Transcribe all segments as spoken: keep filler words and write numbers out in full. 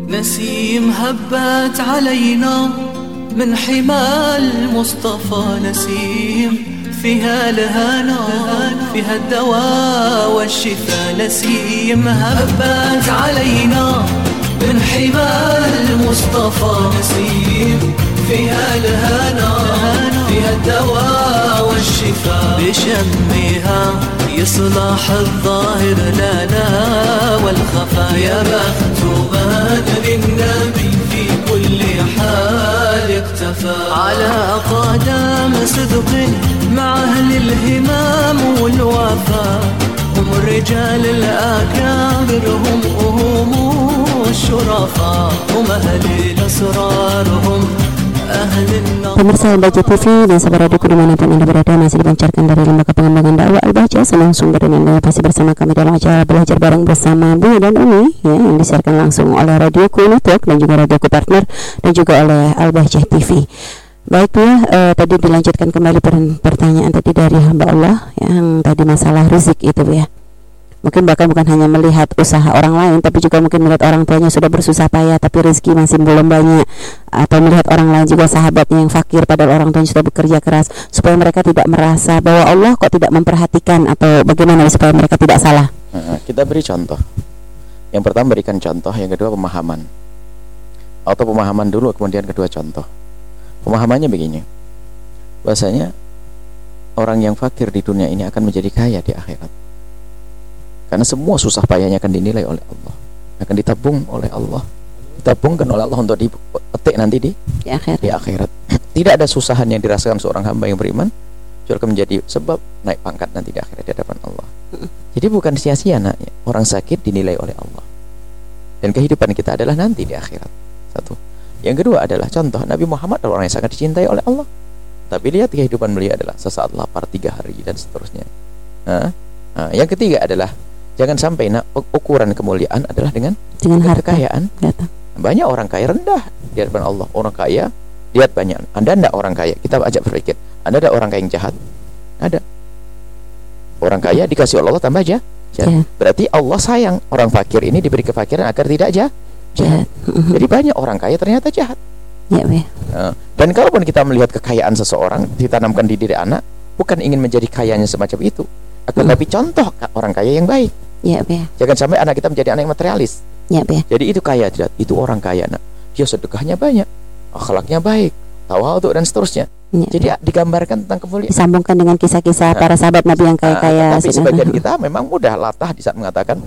نسيم هبت علينا من حمى المصطفى، نسيم فيها الهنا فيها الدواء والشفاء، نسيم هبت علينا من حمى المصطفى، نسيم فيها الهنا فيها الدواء والشفاء، بشمها يصلح الظاهر لنا والخفا، يا بخت من للنبي في كل حال اقتفى، على قدم صدق مع أهل الهمام والوفا، هم الرجال الأكابر هم هم الشرفاء، هم أهل الأسرار هم Pemirsa Al-Bahjah T V dan sahabat radioku dimanapun Anda berada, masih dipancarkan dari Lembaga Pengembangan Dakwah Al-Bahjah langsung dari Anda pasti bersama kami dalam acara Belajar Bareng bersama Bu dan Umi, ya, yang disiarkan langsung oleh Radioku Network dan juga Radioku Partner dan juga oleh Al-Bahjah T V. Baik ya, eh, tadi dilanjutkan kembali pertanyaan tadi dari hamba Allah yang tadi masalah rezeki itu ya. Mungkin bahkan bukan hanya melihat usaha orang lain, tapi juga mungkin melihat orang tuanya sudah bersusah payah tapi rezeki masih belum banyak, atau melihat orang lain juga sahabatnya yang fakir padahal orang tuanya sudah bekerja keras, supaya mereka tidak merasa bahwa Allah kok tidak memperhatikan, atau bagaimana supaya mereka tidak salah. Nah, kita beri contoh. Yang pertama berikan contoh, yang kedua pemahaman. Atau pemahaman dulu kemudian kedua contoh. Pemahamannya begini, bahasanya orang yang fakir di dunia ini akan menjadi kaya di akhirat. Karena semua susah payahnya akan dinilai oleh Allah, akan ditabung oleh Allah, ditabungkan oleh Allah untuk dipetik nanti di, di akhirat. Di akhirat. Tidak ada susahan yang dirasakan seorang hamba yang beriman juga akan menjadi sebab naik pangkat nanti di akhirat di hadapan Allah. Jadi bukan sia-sia naknya, orang sakit dinilai oleh Allah. Dan kehidupan kita adalah nanti di akhirat. Satu. Yang kedua adalah contoh Nabi Muhammad adalah orang yang sangat dicintai oleh Allah. Tapi lihat kehidupan beliau adalah sesaat lapar tiga hari dan seterusnya. Nah, nah, yang ketiga adalah jangan sampai nak ukuran kemuliaan adalah dengan dengan harta, kekayaan. Gata. Banyak orang kaya rendah di hadapan Allah. Orang kaya lihat banyak. Anda enggak orang kaya, kita ajak berpikir. Anda ada orang kaya yang jahat? Ada. Orang kaya dikasih Allah tambah aja. Jahat. Berarti Allah sayang orang fakir ini diberi kefakiran agar tidak jahat. jahat. Jadi banyak orang kaya ternyata jahat. Ya, ya. Nah, dan kalaupun kita melihat kekayaan seseorang ditanamkan di diri anak, bukan ingin menjadi kayanya semacam itu, akan hmm. tapi contoh orang kaya yang baik. Ya, ya. Jangan sampai anak kita menjadi anak yang materialis. Ya, ya. Jadi itu kaya tidak? Itu orang kaya, nak. Dia sedekahnya banyak, akhlaknya baik, tawadhu dan seterusnya. Ya, jadi ya. Digambarkan tentang kemuliaan. Disambungkan dengan kisah-kisah nah, para sahabat Nabi yang kaya-kaya. Nah, tapi sebagian kita memang mudah latah di saat mengatakan,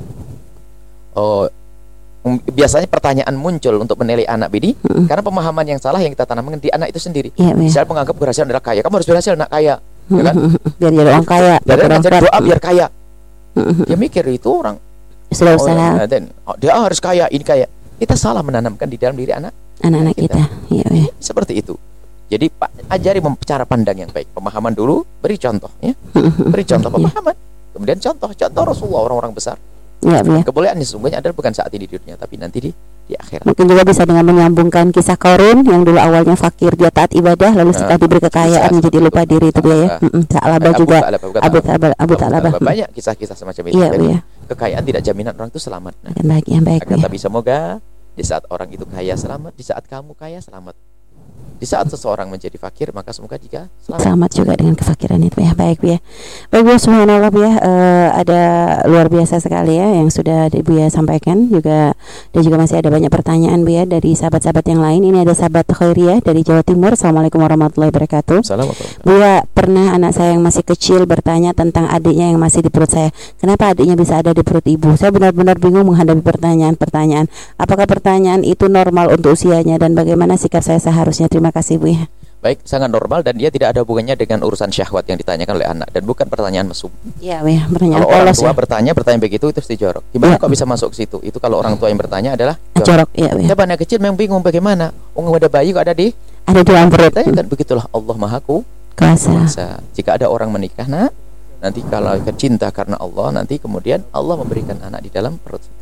oh, biasanya pertanyaan muncul untuk menilai anak ini hmm. karena pemahaman yang salah yang kita tanamkan di anak itu sendiri. Ya, ya. Misalnya menganggap berhasil adalah kaya, kamu harus berhasil nak kaya, ya kan? Biar jadi orang kaya. Biar jadi doa biar kaya. Dia mikir itu orang sudah usaha. Oh, dan, oh, dia harus kaya, ini kaya. Kita salah menanamkan di dalam diri anak anak-anak kita. kita. Ya, ya. Seperti itu. Jadi pak, ajari cara pandang yang baik. Pemahaman dulu, beri contoh, ya. Beri contoh pemahaman. Kemudian contoh, contoh Rasulullah, orang-orang besar. Ya, ya. Kemuliaan sesungguhnya adalah bukan saat ini di dunia, tapi nanti di di akhirat. Mungkin juga bisa dengan menyambungkan kisah Qarun yang dulu awalnya fakir, dia taat ibadah, lalu setelah uh, diberi kekayaan menjadi lupa diri itu dia ya. Sa'labah juga. Abu Ta'labah, Abu Ta'labah. Banyak kisah-kisah semacam itu. Iya, iya. Kekayaan tidak jaminan orang itu selamat. Nah, yang baik, yang baik. Akan tapi semoga di saat orang itu kaya selamat, di saat kamu kaya selamat. Di saat seseorang menjadi fakir, maka semoga juga selamat. Selamat juga dengan kefakiran itu ya. Baik ya. Baik ya, subhanallah ya. Uh, ada luar biasa sekali ya yang sudah Bu ya sampaikan juga, dan juga masih ada banyak pertanyaan Bu ya dari sahabat-sahabat yang lain. Ini ada sahabat Khairiyah dari Jawa Timur. Assalamualaikum warahmatullahi wabarakatuh. Assalamualaikum. Bu ya, pernah anak saya yang masih kecil bertanya tentang adiknya yang masih di perut saya. Kenapa adiknya bisa ada di perut ibu? Saya benar-benar bingung menghadapi pertanyaan-pertanyaan. Apakah pertanyaan itu normal untuk usianya dan bagaimana sikap saya seharusnya? Terima Terima kasih Bu ya. Baik, sangat normal dan dia tidak ada hubungannya dengan urusan syahwat yang ditanyakan oleh anak dan bukan pertanyaan mesum. Iya, ya, pertanyaan kalau orang tua ya. bertanya pertanyaan begitu itu mesti jorok. Gimana ya. Kok bisa masuk ke situ? Itu kalau orang tua yang bertanya adalah jorok. Jorok, iya, ya. Dia anak kecil memang bingung bagaimana. Oh, ada bayi kok ada di ada di dalam perut. Kan begitulah Allah Maha Kuasa. Jika ada orang menikah, nak, nanti kalau cinta karena Allah, nanti kemudian Allah memberikan anak di dalam perut itu.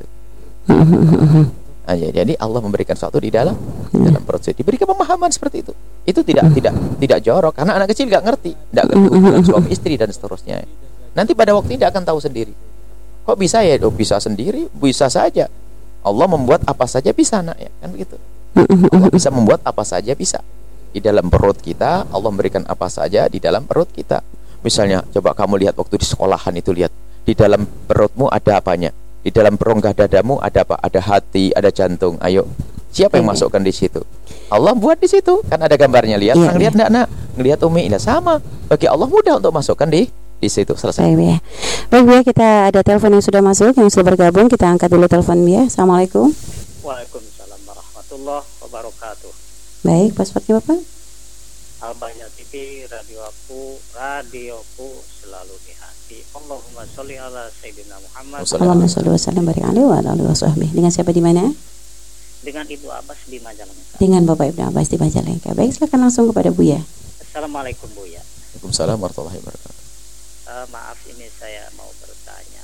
Nah, jadi Allah memberikan sesuatu di dalam hmm. dalam perut saya. Diberikan pemahaman seperti itu. Itu tidak hmm. tidak tidak jorok karena anak kecil nggak ngerti, nggak ngerti hubungan suami istri dan seterusnya. Nanti pada waktu ini dia akan tahu sendiri. Kok bisa ya? Oh, bisa sendiri, bisa saja. Allah membuat apa saja bisa, nak, ya kan begitu. Allah bisa membuat apa saja bisa. Di dalam perut kita Allah memberikan apa saja di dalam perut kita. Misalnya coba kamu lihat waktu di sekolahan itu, lihat di dalam perutmu ada apanya, di dalam perongga dadamu ada apa, ada hati, ada jantung. Ayo, siapa yang masukkan di situ? Allah buat di situ, kan ada gambarnya. Lihat, yeah, lihat enggak, nak? Ngelihat Umi, ini sama. Bagi Allah mudah untuk masukkan di di situ. Selesai. Baik, ya. Baik, ya, kita ada telepon yang sudah masuk, yang sudah bergabung. Kita angkat dulu telepon, ya. Assalamualaikum. Waalaikumsalam warahmatullahi wabarakatuh. Baik, passwordnya Bapak? Albania T V, radio aku, radioku selalu di hati. Allahumma sholli ala Sayyidina Muhammad. Allahumma sholli wa sallim barik alaihi wa ala alihi wa sahbihi. Dengan siapa di mana? Dengan Ibu Abbas di Majalengka. Dengan Bapak Ibnu Abbas di Majalengka. Baik, silakan langsung kepada Buya. Assalamualaikum Buya. Waalaikumsalam warahmatullahi wabarakatuh. Uh, maaf, ini saya mau bertanya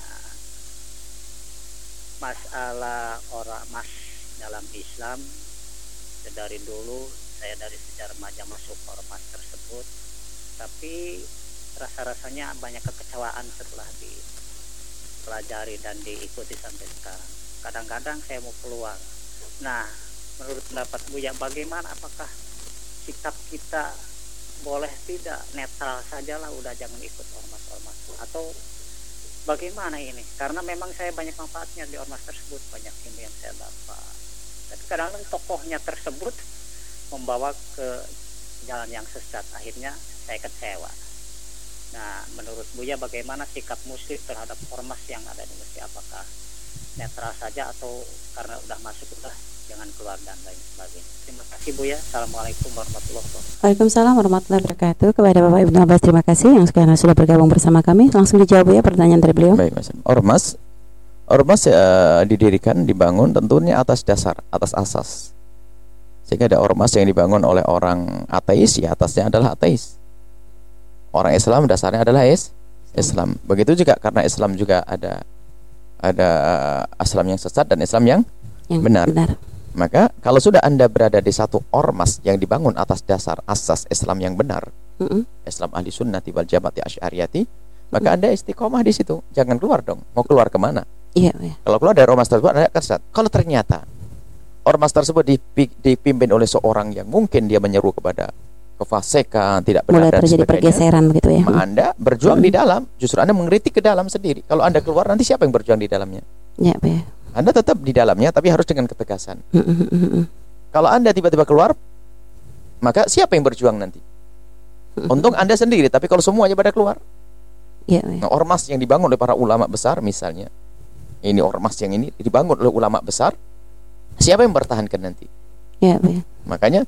masalah orang mas dalam Islam. Dari dulu saya dari sejak remaja masuk ormas tersebut, tapi rasa-rasanya banyak kekecewaan setelah dipelajari dan diikuti sampai sekarang. Kadang-kadang saya mau keluar. Nah, menurut pendapat Buya, bagaimana, apakah sikap kita boleh tidak netral sajalah, udah jangan ikut ormas-ormas, atau bagaimana ini? Karena memang saya banyak manfaatnya di ormas tersebut, banyak ilmu yang saya dapat. Tapi kadang-kadang tokohnya tersebut membawa ke jalan yang sesat, akhirnya saya kecewa. Nah, menurut Buya, bagaimana sikap muslim terhadap ormas yang ada di masjid? Apakah netral saja atau karena udah masuk udah jangan keluar dan lain sebagainya? Terima kasih Buya. Assalamualaikum warahmatullahi wabarakatuh. Waalaikumsalam warahmatullahi wabarakatuh. Kepada Bapak Ibnu Abbas, terima kasih yang sekarang sudah bergabung bersama kami. Langsung dijawab ya pertanyaan dari beliau. Baik, Mas. Ormas Ormas uh, didirikan, dibangun tentunya atas dasar, atas asas. Sehingga ada ormas yang dibangun oleh orang ateis, ya atasnya adalah ateis. Orang Islam dasarnya adalah is, Islam. Begitu juga karena Islam juga ada ada Islam yang sesat dan Islam yang, yang benar. benar. Maka kalau sudah Anda berada di satu ormas yang dibangun atas dasar asas Islam yang benar, mm-hmm. Islam ahli sunnati wal jamaati asy'ariyati, maka mm-hmm. Anda istiqomah di situ. Jangan keluar dong. Mau keluar kemana? Iya, iya. Kalau keluar dari ormas tersebut Anda kesat. Kalau ternyata ormas tersebut dipimpin oleh seorang yang mungkin dia menyeru kepada kefasikan, tidak benar, mulai dan terjadi pergeseran begitu ya. Anda berjuang hmm. di dalam, justru Anda mengkritik ke dalam sendiri. Kalau Anda keluar, nanti siapa yang berjuang di dalamnya? Ya, ya. Anda tetap di dalamnya, tapi harus dengan ketegasan. Kalau Anda tiba-tiba keluar, maka siapa yang berjuang nanti? Untung Anda sendiri, tapi kalau semuanya pada keluar, ya, ya. Nah, ormas yang dibangun oleh para ulama besar misalnya, ini ormas yang ini dibangun oleh ulama besar, siapa yang bertahankan nanti? Ya, ya. Makanya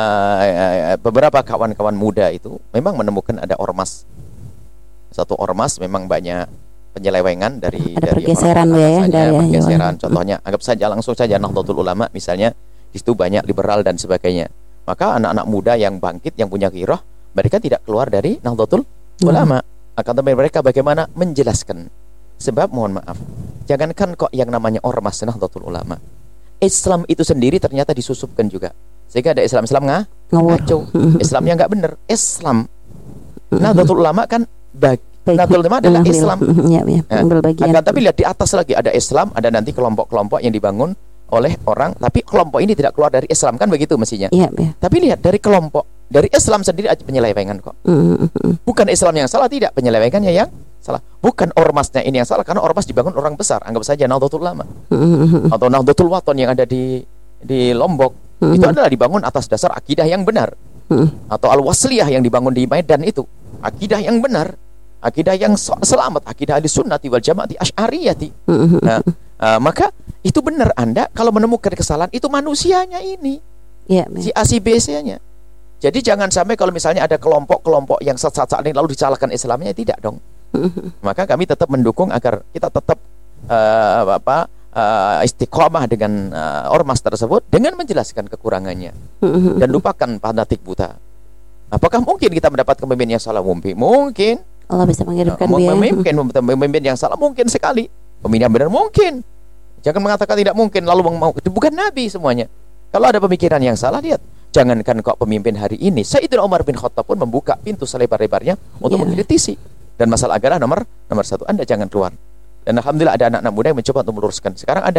uh, beberapa kawan-kawan muda itu memang menemukan ada ormas, satu ormas memang banyak penyelewengan dari ada dari pergeseran ya, dari pergeseran. Ya. Contohnya anggap saja langsung saja Nahdlatul Ulama misalnya, di situ banyak liberal dan sebagainya. Maka anak-anak muda yang bangkit, yang punya ghirah, mereka tidak keluar dari Nahdlatul Ulama. Akan tetapi mereka bagaimana menjelaskan. Sebab mohon maaf, jangankan kok yang namanya ormas Nahdlatul Ulama, Islam itu sendiri ternyata disusupkan juga. Sehingga ada Islam-Islam ngah, ngaco. Islamnya nggak benar. Islam Nahdlatul Ulama kan bagi Nahdlatul Ulama adalah Islam. Ya, ya, akan tapi lihat di atas lagi ada Islam, ada nanti kelompok-kelompok yang dibangun oleh orang, tapi kelompok ini tidak keluar dari Islam, kan begitu mestinya. Ya, ya. Tapi lihat dari kelompok, dari Islam sendiri aja penyelewengan kok. Bukan Islam yang salah, tidak, penyelewengannya yang salah. Bukan ormasnya ini yang salah, karena ormas dibangun orang besar. Anggap saja Nahdlatul Ulama atau Nahdlatul Wathon yang ada di di Lombok, itu adalah dibangun atas dasar akidah yang benar. Atau Al-Wasliyah yang dibangun di Medan itu akidah yang benar, akidah yang selamat, akidah ahli sunnati wal jamaati asy'ariyati. Nah, uh, maka itu benar. Anda kalau menemukan kesalahan, itu manusianya ini, ya, si A si B C-nya. Jadi jangan sampai kalau misalnya ada kelompok-kelompok yang sesat-sesat ini lalu disalahkan Islamnya, tidak dong. Maka kami tetap mendukung agar kita tetap uh, apa uh, istiqomah dengan uh, ormas tersebut dengan menjelaskan kekurangannya dan lupakan fanatik buta. Apakah mungkin kita mendapat pemimpin yang salah? Mungkin. Mungkin. Allah bisa menghidupkan uh, dia. Mungkin pemimpin yang salah mungkin sekali. Pemimpin yang benar mungkin. Jangan mengatakan tidak mungkin lalu mau, bukan nabi semuanya. Kalau ada pemikiran yang salah, lihat. Jangankan kok pemimpin hari ini, Sayyidina Umar bin Khattab pun membuka pintu selebar-lebarnya untuk yeah. mengkritisi. Dan masalah agama nomor nomor satu, Anda jangan keluar. Dan alhamdulillah ada anak-anak muda yang mencoba untuk meluruskan. Sekarang ada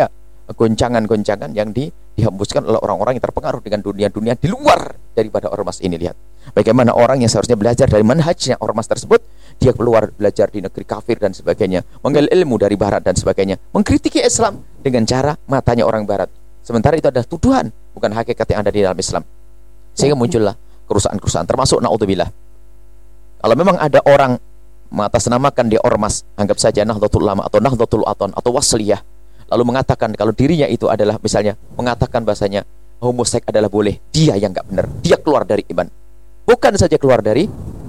goncangan-goncangan yang di, dihembuskan oleh orang-orang yang terpengaruh dengan dunia-dunia di luar daripada ormas ini. Lihat bagaimana orang yang seharusnya belajar dari manhajnya ormas tersebut, dia keluar belajar di negeri kafir dan sebagainya, menggali ilmu dari barat dan sebagainya, mengkritiki Islam dengan cara matanya orang barat, sementara itu adalah tuduhan, bukan hakikat yang ada di dalam Islam. Sehingga muncullah kerusakan-kerusakan, termasuk naudzubillah, kalau memang ada orang mengatasnamakan dia ormas, anggap saja Nahdlatul Ulama atau Nahdlatul Wathon atau Wasliyah, lalu mengatakan kalau dirinya itu adalah misalnya mengatakan bahasanya homoseks adalah boleh, dia yang nggak benar, dia keluar dari iman. Bukan saja keluar dari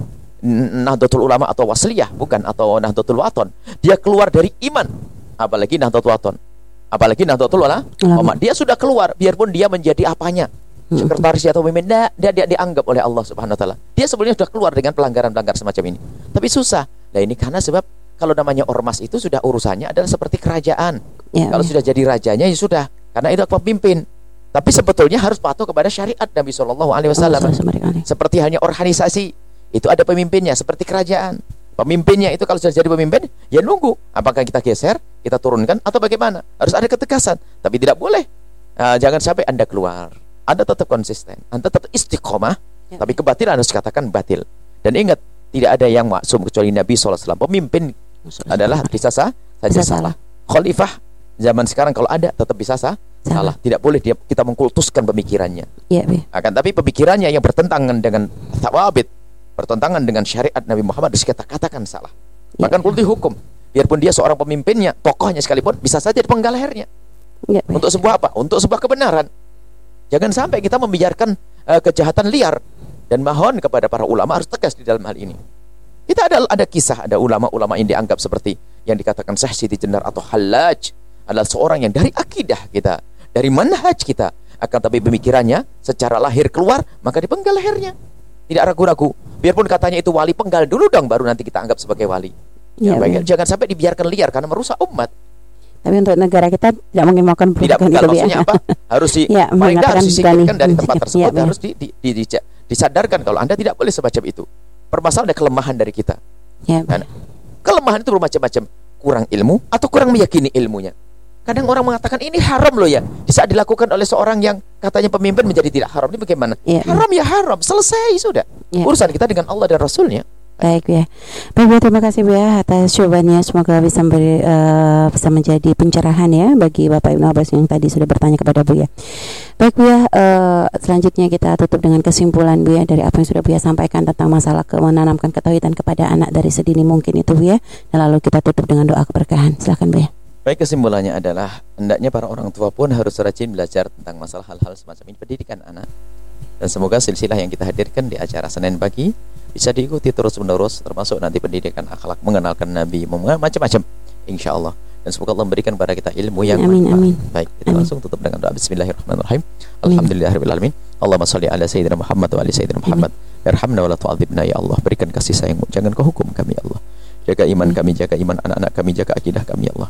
Nahdlatul Ulama atau Wasliyah, bukan, atau Nahdlatul Wathon, dia keluar dari iman. Apalagi Nahdlatul Wathon, apalagi Nahdlatul Ulama, dia sudah keluar, biarpun dia menjadi apanya, sekretaris atau pemimpin, dia, dia dianggap oleh Allah Subhanahu Wa Taala, dia sebelumnya sudah keluar dengan pelanggaran-pelanggaran semacam ini. Tapi susah. Nah ini karena sebab kalau namanya ormas itu sudah urusannya adalah seperti kerajaan. Ya, kalau ya. sudah jadi rajanya ya sudah, karena itu pemimpin. Tapi sebetulnya harus patuh kepada syariat Nabi Shallallahu Alaihi Wasallam. Seperti hanya organisasi itu ada pemimpinnya, seperti kerajaan. Pemimpinnya itu kalau sudah jadi pemimpin, ya nunggu apakah kita geser, kita turunkan atau bagaimana. Harus ada ketegasan. Tapi tidak boleh. Nah, jangan sampai Anda keluar. Anda tetap konsisten, Anda tetap istiqomah, ya. Tapi kebatilan harus dikatakan batil. Dan ingat, tidak ada yang maksum kecuali Nabi shallallahu alaihi wasallam. Pemimpin adalah bisa sah, saja salah. Khalifah zaman sekarang kalau ada tetap bisa sah, salah. Tidak boleh dia, kita mengkultuskan pemikirannya. Ya, akan tapi pemikirannya yang bertentangan dengan thawabit, bertentangan dengan syariat Nabi Muhammad, harus kita katakan salah. Ya, bahkan kulti hukum, biarpun dia seorang pemimpinnya, tokohnya sekalipun, bisa saja dipenggal lehernya. Ya, untuk sebuah apa? Untuk sebuah kebenaran. Jangan sampai kita membiarkan uh, kejahatan liar. Dan mohon kepada para ulama harus tegas di dalam hal ini. Kita ada ada kisah, ada ulama-ulama yang dianggap seperti yang dikatakan Syekh Siti Jenar atau Hallaj, adalah seorang yang dari akidah kita, dari manhaj kita, akan tapi pemikirannya secara lahir keluar, maka dipenggal lehernya. Tidak ragu-ragu. Biarpun katanya itu wali, penggal dulu dong, baru nanti kita anggap sebagai wali. Ya, ya, jangan sampai dibiarkan liar karena merusak umat. Tapi untuk negara kita tidak mungkin melakukan perubahan itu, maksudnya ya. Apa? Harus di ya, paling harus disingkirkan dari tempat tersebut, ya, harus di, di, di, di, disadarkan kalau Anda tidak boleh semacam itu. Permasalahan ada kelemahan dari kita. Ya, nah, kelemahan itu bermacam-macam, kurang ilmu atau kurang meyakini ilmunya. Kadang orang mengatakan ini haram loh ya, di saat dilakukan oleh seorang yang katanya pemimpin menjadi tidak haram. Ini bagaimana? Ya, haram ya haram, selesai sudah. Ya. Urusan kita dengan Allah dan Rasulnya. Baik ya, baik Bu, terima kasih Bu ya atas jawabannya. Semoga bisa beri, uh, bisa menjadi pencerahan ya bagi Bapak Ibnu Abbas yang tadi sudah bertanya kepada Bu ya. Baik Bu ya, uh, selanjutnya kita tutup dengan kesimpulan Bu ya dari apa yang sudah Bu ya sampaikan tentang masalah ke menanamkan ketauhidan kepada anak dari sedini mungkin itu Bu ya. Dan lalu kita tutup dengan doa keberkahan. Silakan Bu ya. Baik, kesimpulannya adalah hendaknya para orang tua pun harus rajin belajar tentang masalah hal-hal semacam ini, pendidikan anak. Dan semoga silsilah yang kita hadirkan di acara Senin pagi bisa diikuti terus-menerus, termasuk nanti pendidikan akhlak, mengenalkan Nabi, macam-macam, insya Allah. Dan semoga Allah memberikan kepada kita ilmu yang amin, amin. Baik, kita amin. Langsung tutup dengan doa Bismillahirrahmanirrahim. Alhamdulillahirabbil Allahumma shalli ala sayyidina Muhammad wa ali sayyidina Muhammad. Irhamna wa la tu'adzibna ya Allah. Berikan kasih sayangmu, jangan kau hukum kami ya Allah. Jaga iman amin. kami, jaga iman anak-anak kami, jaga akidah kami ya Allah.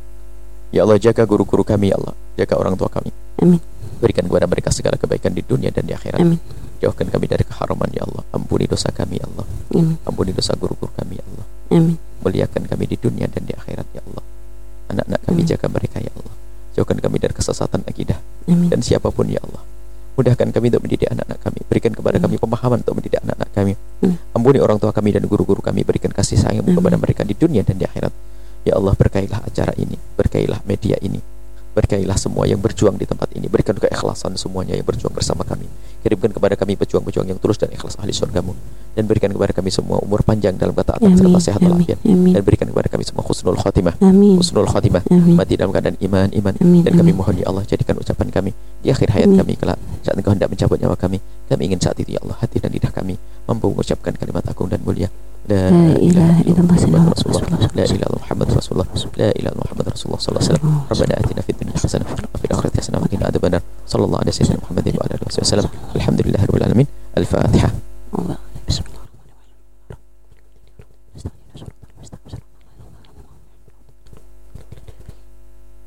Ya Allah, jaga guru-guru kami ya Allah, jaga orang tua kami. Amin. Berikan kepada mereka segala kebaikan di dunia dan di akhirat. Amin. Jauhkan kami dari keharaman ya Allah. Ampuni dosa kami ya Allah. Amin. Ampuni dosa guru-guru kami ya Allah. Amin. Muliakan kami di dunia dan di akhirat ya Allah. Anak-anak kami Amin. Jaga mereka ya Allah. Jauhkan kami dari kesesatan akidah. Amin. Dan siapapun ya Allah, mudahkan kami untuk mendidik anak-anak kami. Berikan kepada Amin. Kami pemahaman untuk mendidik anak-anak kami. Amin. Ampuni orang tua kami dan guru-guru kami. Berikan kasih sayang kepada mereka di dunia dan di akhirat. Ya Allah, berkailah acara ini, berkailah media ini, berkailah semua yang berjuang di tempat ini. Berikan keikhlasan semuanya yang berjuang bersama kami. Kirimkan kepada kami pejuang-pejuang yang tulus dan ikhlas ahli surgamu. Dan berikan kepada kami semua umur panjang dalam ketaatan serta sehat walafiat. Dan berikan kepada kami semua husnul khotimah. Amin. Husnul khotimah. Amin. Mati dalam keadaan iman, iman. Amin. Dan kami mohon ya Allah, jadikan ucapan kami di akhir hayat Amin. Kami kelak saat Engkau hendak mencabut nyawa kami. Kami ingin saat itu ya Allah, hati dan lidah kami mampu mengucapkan kalimat agung dan mulia. La ilaha illallah Rasulullah. La ilaha illallah Muhammad Rasulullah. La ilaha illallah Muhammad Rasulullah sallallahu alaihi wasallam. Rabbana atina fid dunya hasanah wa fil akhirati hasanah wa qina adzabannar. Sallallahu alaihi wasallam Muhammadin wa ala alihi wasallam. Alhamdulillahirabbil alamin. Al-Fatihah.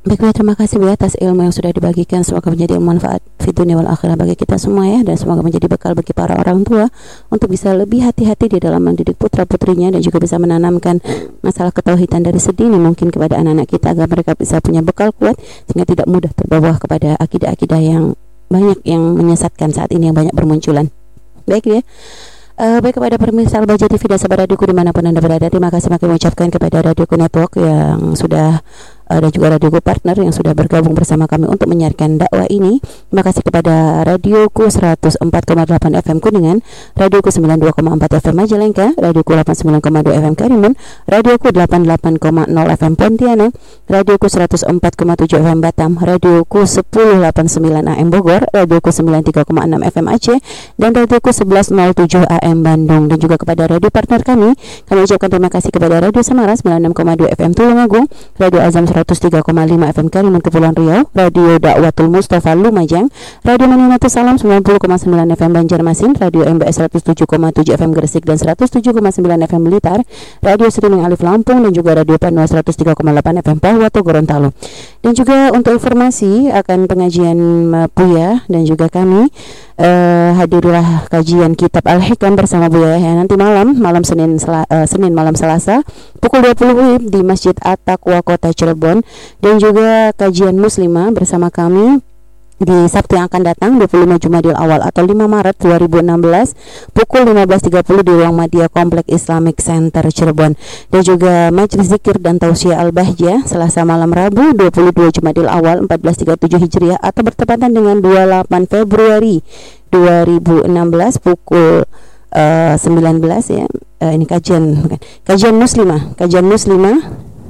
Baik, terima kasih Bu atas ilmu yang sudah dibagikan. Semoga menjadi manfaat fi dunia wal akhirah bagi kita semua ya, dan semoga menjadi bekal bagi para orang tua untuk bisa lebih hati-hati di dalam mendidik putra-putrinya dan juga bisa menanamkan masalah ketauhidan dari sedini mungkin kepada anak-anak kita agar mereka bisa punya bekal kuat sehingga tidak mudah terbawa kepada akidah-akidah yang banyak yang menyesatkan saat ini yang banyak bermunculan. Baik ya. Uh, baik kepada pemirsa Al-Bahjah T V dan sahabat radioku dimanapun Anda berada, terima kasih makin mengucapkan kepada Radioku Network yang sudah uh, dan juga Radioku Partner yang sudah bergabung bersama kami untuk menyiarkan dakwah ini. Terima kasih kepada Radioku seratus empat koma delapan F M Kuningan, Radioku sembilan puluh dua koma empat F M Majalengka, Radioku delapan puluh sembilan koma dua F M Karimun, Radioku delapan puluh delapan koma nol F M Pontianak, Radioku seratus empat koma tujuh F M Batam, Radioku sepuluh delapan puluh sembilan A M Bogor, Radioku sembilan puluh tiga koma enam F M Aceh, dan Radioku sebelas nol tujuh A M Bandung. Dan juga kepada radio partner kami, kami ucapkan terima kasih kepada Radio Semarang sembilan puluh enam koma dua F M Tulungagung, Radio Azam seratus tiga koma lima F M Karimun Kepulauan Riau, Radio Dakwatul Mustafa Lumajang, Radio Madinatus Salam sembilan puluh koma sembilan F M Banjarmasin, Radio M B S seratus tujuh koma tujuh F M Gresik dan seratus tujuh koma sembilan F M Blitar, Radio Streaming Alif Lampung, dan juga Radio Panua seratus tiga koma delapan F M Pawato Gorontalo. Dan juga untuk informasi akan pengajian Buya dan juga kami, uh, hadirilah kajian kitab Al-Hikam bersama Buya ya, nanti malam malam Senin sel- uh, Senin malam Selasa pukul dua puluh W I B di Masjid At-Taqwa Kota Cirebon, dan juga kajian Muslimah bersama kami di Sabtu yang akan datang dua puluh lima Jumadil Awal atau lima Maret dua ribu enam belas pukul lima belas tiga puluh di Ruang Madya Komplek Islamic Center Cirebon. Dan juga Majelis Zikir dan Tausiah Al-Bahjah Selasa malam Rabu dua puluh dua Jumadil Awal empat belas tiga puluh tujuh Hijriah atau bertepatan dengan dua puluh delapan Februari dua ribu enam belas pukul uh, sembilan belas ya. Uh, ini kajian bukan. Kajian Muslimah, kajian Muslimah.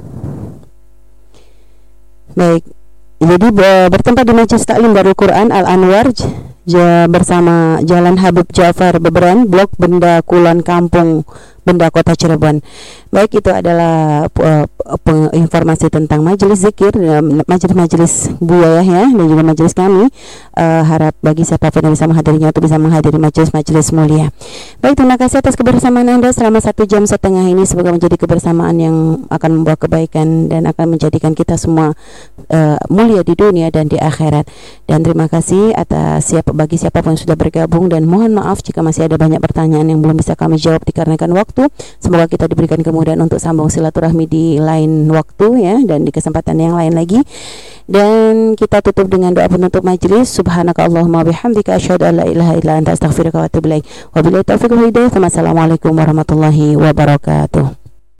Baik. Jadi bertempat di Majelis Taklim Darul Quran Al-Anwar j- bersama Jalan Habib Ja'far Beberan, Blok Benda Kulon Kampung Benda Kota Cirebon. Baik, itu adalah uh, peng- informasi tentang majelis zikir, uh, majelis-majelis Buya ya, dan juga majelis kami. Uh, harap bagi siapapun yang bisa menghadirinya untuk bisa menghadiri majelis-majelis mulia. Baik, terima kasih atas kebersamaan Anda selama satu jam setengah ini. Semoga menjadi kebersamaan yang akan membawa kebaikan dan akan menjadikan kita semua uh, mulia di dunia dan di akhirat. Dan terima kasih atas siapa bagi siapapun yang sudah bergabung, dan mohon maaf jika masih ada banyak pertanyaan yang belum bisa kami jawab dikarenakan waktu. Semoga kita diberikan kemudahan untuk sambung silaturahmi di lain waktu ya, dan di kesempatan yang lain lagi. Dan kita tutup dengan doa penutup majelis. Subhanakallahumma bihamdika asyhadu an la ilaha illa anta astaghfiruka wa atubu ilaik. Wabillahi taufiq wal hidayah. Wassalamualaikum warahmatullahi wabarakatuh.